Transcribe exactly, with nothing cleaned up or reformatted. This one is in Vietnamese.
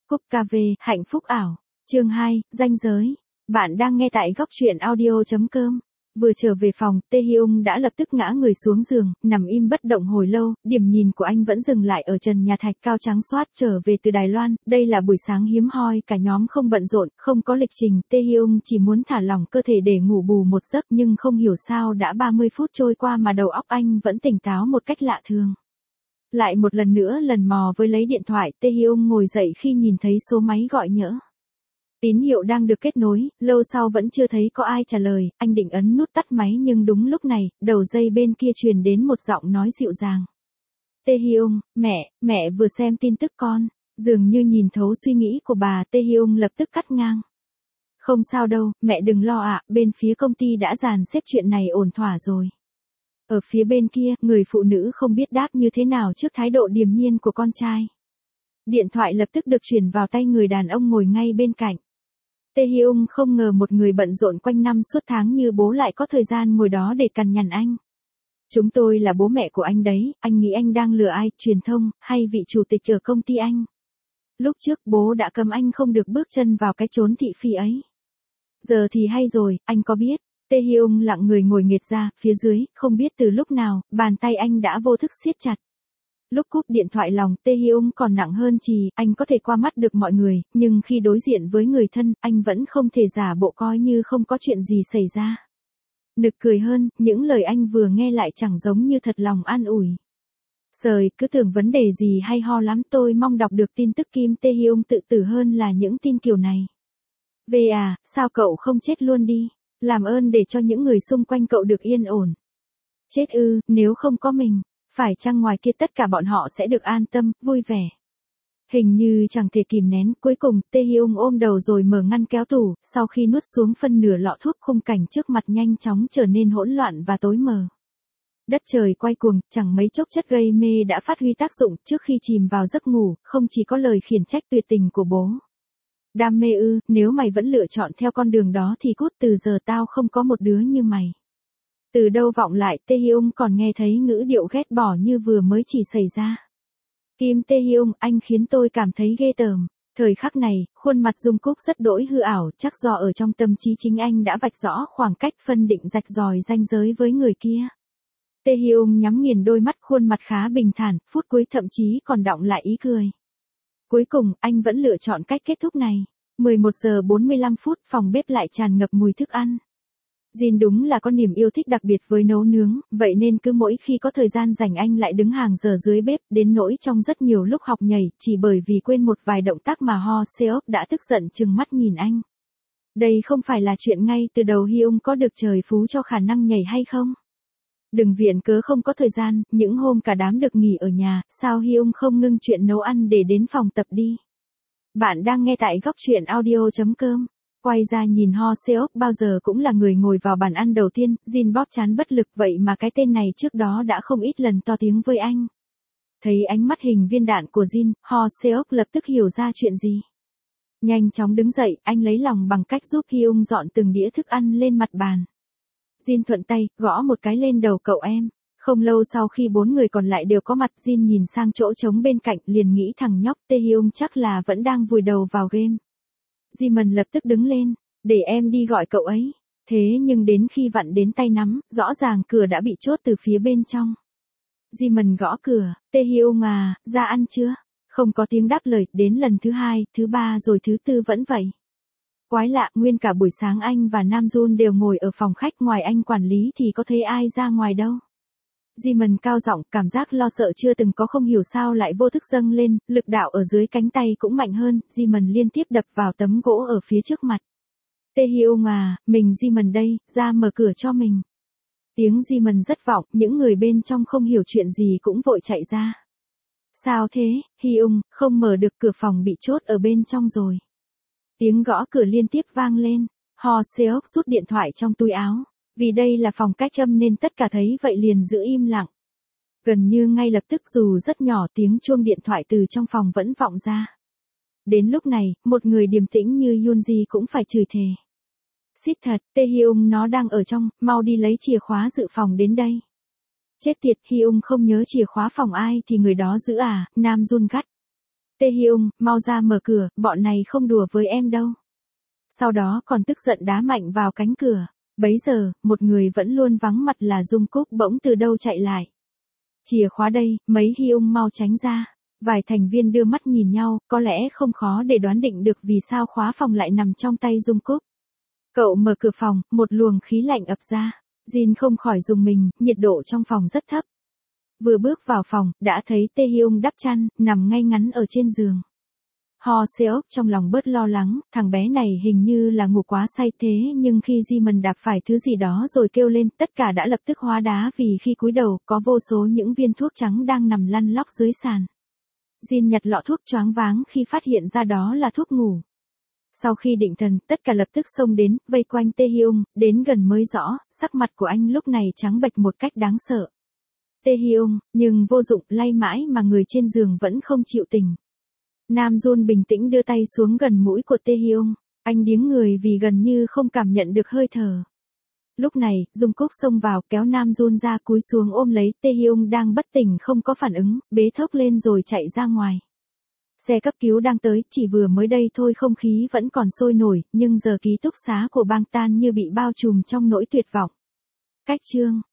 Cúp cà phê, hạnh phúc ảo. Chương hai, ranh giới. Bạn đang nghe tại góc truyện audio chấm com. Vừa trở về phòng, Tae Hyung đã lập tức ngã người xuống giường, nằm im bất động hồi lâu, điểm nhìn của anh vẫn dừng lại ở trần nhà thạch cao trắng xoát trở về từ Đài Loan. Đây là buổi sáng hiếm hoi, cả nhóm không bận rộn, không có lịch trình, Tae Hyung chỉ muốn thả lỏng cơ thể để ngủ bù một giấc, nhưng không hiểu sao đã ba mươi phút trôi qua mà đầu óc anh vẫn tỉnh táo một cách lạ thường. Lại một lần nữa lần mò với lấy điện thoại, Tae Hyung ngồi dậy khi nhìn thấy số máy gọi nhỡ. Tín hiệu đang được kết nối, lâu sau vẫn chưa thấy có ai trả lời, anh định ấn nút tắt máy nhưng đúng lúc này, đầu dây bên kia truyền đến một giọng nói dịu dàng. Tae Hyung, mẹ, mẹ vừa xem tin tức con, dường như nhìn thấu suy nghĩ của bà, Tae Hyung lập tức cắt ngang. Không sao đâu, mẹ đừng lo ạ, bên phía công ty đã dàn xếp chuyện này ổn thỏa rồi. Ở phía bên kia, người phụ nữ không biết đáp như thế nào trước thái độ điềm nhiên của con trai. Điện thoại lập tức được chuyển vào tay người đàn ông ngồi ngay bên cạnh. Tae Hyung không ngờ một người bận rộn quanh năm suốt tháng như bố lại có thời gian ngồi đó để cằn nhằn anh. Chúng tôi là bố mẹ của anh đấy, anh nghĩ anh đang lừa ai, truyền thông, hay vị chủ tịch ở công ty anh. Lúc trước bố đã cấm anh không được bước chân vào cái chốn thị phi ấy. Giờ thì hay rồi, anh có biết. Tae Hyung lặng người ngồi nghệt ra, phía dưới, không biết từ lúc nào, bàn tay anh đã vô thức siết chặt. Lúc cúp điện thoại lòng Tae Hyung còn nặng hơn chì, anh có thể qua mắt được mọi người, nhưng khi đối diện với người thân, anh vẫn không thể giả bộ coi như không có chuyện gì xảy ra. Nực cười hơn, những lời anh vừa nghe lại chẳng giống như thật lòng an ủi. Sời, cứ tưởng vấn đề gì hay ho lắm, tôi mong đọc được tin tức Kim Tae Hyung tự tử hơn là những tin kiểu này. Về à, sao cậu không chết luôn đi, làm ơn để cho những người xung quanh cậu được yên ổn. Chết ư, nếu không có mình. Phải chăng ngoài kia tất cả bọn họ sẽ được an tâm, vui vẻ. Hình như chẳng thể kìm nén, cuối cùng, Tae Hyung ôm đầu rồi mở ngăn kéo tủ, sau khi nuốt xuống phân nửa lọ thuốc khung cảnh trước mặt nhanh chóng trở nên hỗn loạn và tối mờ. Đất trời quay cuồng, chẳng mấy chốc chất gây mê đã phát huy tác dụng, trước khi chìm vào giấc ngủ, không chỉ có lời khiển trách tuyệt tình của bố. Đam mê ư, nếu mày vẫn lựa chọn theo con đường đó thì cút, từ giờ tao không có một đứa như mày. Từ đâu vọng lại, Tae Hyung còn nghe thấy ngữ điệu ghét bỏ như vừa mới chỉ xảy ra. Kim Tae Hyung, anh khiến tôi cảm thấy ghê tởm. Thời khắc này, khuôn mặt Dung Cúc rất đỗi hư ảo, chắc do ở trong tâm trí chính anh đã vạch rõ khoảng cách phân định rạch ròi ranh giới với người kia. Tae Hyung nhắm nghiền đôi mắt, khuôn mặt khá bình thản, phút cuối thậm chí còn đọng lại ý cười. Cuối cùng, anh vẫn lựa chọn cách kết thúc này. mười một giờ bốn mươi lăm phút, phòng bếp lại tràn ngập mùi thức ăn. Jin đúng là có niềm yêu thích đặc biệt với nấu nướng, vậy nên cứ mỗi khi có thời gian rảnh anh lại đứng hàng giờ dưới bếp, đến nỗi trong rất nhiều lúc học nhảy, chỉ bởi vì quên một vài động tác mà Ho Seok đã tức giận trừng mắt nhìn anh. Đây không phải là chuyện ngay từ đầu Hyung có được trời phú cho khả năng nhảy hay không? Đừng viện cớ không có thời gian, những hôm cả đám được nghỉ ở nhà, sao Hyung không ngưng chuyện nấu ăn để đến phòng tập đi? Bạn đang nghe tại góc truyện audio chấm com. Quay ra nhìn Ho Seok bao giờ cũng là người ngồi vào bàn ăn đầu tiên, Jin bóp trán bất lực, vậy mà cái tên này trước đó đã không ít lần to tiếng với anh. Thấy ánh mắt hình viên đạn của Jin, Ho Seok lập tức hiểu ra chuyện gì. Nhanh chóng đứng dậy, anh lấy lòng bằng cách giúp Hyung dọn từng đĩa thức ăn lên mặt bàn. Jin thuận tay, gõ một cái lên đầu cậu em. Không lâu sau khi bốn người còn lại đều có mặt, Jin nhìn sang chỗ trống bên cạnh, liền nghĩ thằng nhóc Tae Hyung chắc là vẫn đang vùi đầu vào game. Jimin lập tức đứng lên, để em đi gọi cậu ấy. Thế nhưng đến khi vặn đến tay nắm, rõ ràng cửa đã bị chốt từ phía bên trong. Jimin gõ cửa, Tae Hyung à, ra ăn chưa? Không có tiếng đáp lời, đến lần thứ hai, thứ ba rồi thứ tư vẫn vậy. Quái lạ, nguyên cả buổi sáng anh và Nam Jun đều ngồi ở phòng khách, ngoài anh quản lý thì có thấy ai ra ngoài đâu. Jimin cao giọng, cảm giác lo sợ chưa từng có không hiểu sao lại vô thức dâng lên, lực đạo ở dưới cánh tay cũng mạnh hơn, Jimin liên tiếp đập vào tấm gỗ ở phía trước mặt. Tae Hyung à, mình Jimin đây, ra mở cửa cho mình. Tiếng Jimin rất vọng, những người bên trong không hiểu chuyện gì cũng vội chạy ra. Sao thế, Hyung, không mở được, cửa phòng bị chốt ở bên trong rồi. Tiếng gõ cửa liên tiếp vang lên, Ho Seok rút điện thoại trong túi áo. Vì đây là phòng cách âm nên tất cả thấy vậy liền giữ im lặng. Gần như ngay lập tức dù rất nhỏ, tiếng chuông điện thoại từ trong phòng vẫn vọng ra. Đến lúc này, một người điềm tĩnh như Yoonji cũng phải chửi thề. Xít thật, Tae Hyung nó đang ở trong, mau đi lấy chìa khóa dự phòng đến đây. Chết tiệt, Hyung không nhớ chìa khóa phòng ai thì người đó giữ à, Nam Jun gắt. Tae Hyung, mau ra mở cửa, bọn này không đùa với em đâu. Sau đó còn tức giận đá mạnh vào cánh cửa. Bấy giờ, một người vẫn luôn vắng mặt là Jungkook bỗng từ đâu chạy lại. Chìa khóa đây, mấy Hyung mau tránh ra. Vài thành viên đưa mắt nhìn nhau, có lẽ không khó để đoán định được vì sao khóa phòng lại nằm trong tay Jungkook. Cậu mở cửa phòng, một luồng khí lạnh ập ra. Jin không khỏi rùng mình, nhiệt độ trong phòng rất thấp. Vừa bước vào phòng, đã thấy Tae Hyung đắp chăn, nằm ngay ngắn ở trên giường. Ho Seok trong lòng bớt lo lắng, thằng bé này hình như là ngủ quá say thế nhưng khi Jimin đạp phải thứ gì đó rồi kêu lên, tất cả đã lập tức hóa đá vì khi cúi đầu có vô số những viên thuốc trắng đang nằm lăn lóc dưới sàn. Jin nhặt lọ thuốc choáng váng khi phát hiện ra đó là thuốc ngủ. Sau khi định thần, tất cả lập tức xông đến, vây quanh Tae Hyung, đến gần mới rõ, sắc mặt của anh lúc này trắng bệch một cách đáng sợ. Tae Hyung, nhưng vô dụng, lay mãi mà người trên giường vẫn không chịu tỉnh. Nam Jun bình tĩnh đưa tay xuống gần mũi của Tae Hyung, anh điếng người vì gần như không cảm nhận được hơi thở. Lúc này, Jungkook xông vào kéo Nam Jun ra cúi xuống ôm lấy Tae Hyung đang bất tỉnh không có phản ứng, bế thốc lên rồi chạy ra ngoài. Xe cấp cứu đang tới, chỉ vừa mới đây thôi không khí vẫn còn sôi nổi, nhưng giờ ký túc xá của Bang Tan như bị bao trùm trong nỗi tuyệt vọng. Cách chương